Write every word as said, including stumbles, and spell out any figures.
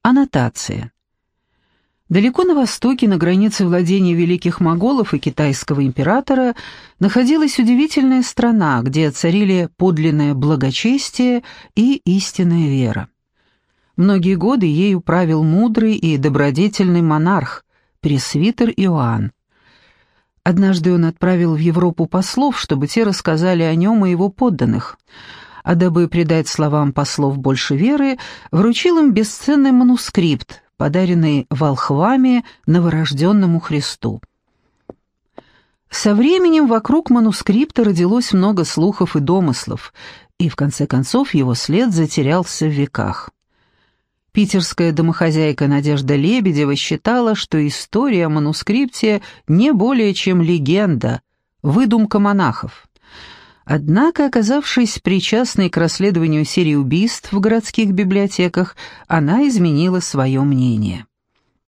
Аннотация. Далеко на востоке, на границе владения великих моголов и китайского императора, находилась удивительная страна, где царили подлинное благочестие и истинная вера. Многие годы ею правил мудрый и добродетельный монарх, пресвитер Иоанн. Однажды он отправил в Европу послов, чтобы те рассказали о нем и его подданных, а дабы придать словам послов больше веры, вручил им бесценный манускрипт, подаренный волхвами новорожденному Христу. Со временем вокруг манускрипта родилось много слухов и домыслов, и в конце концов его след затерялся в веках. Питерская домохозяйка Надежда Лебедева считала, что история о манускрипте не более чем легенда, выдумка монахов. Однако, оказавшись причастной к расследованию серии убийств в городских библиотеках, она изменила свое мнение.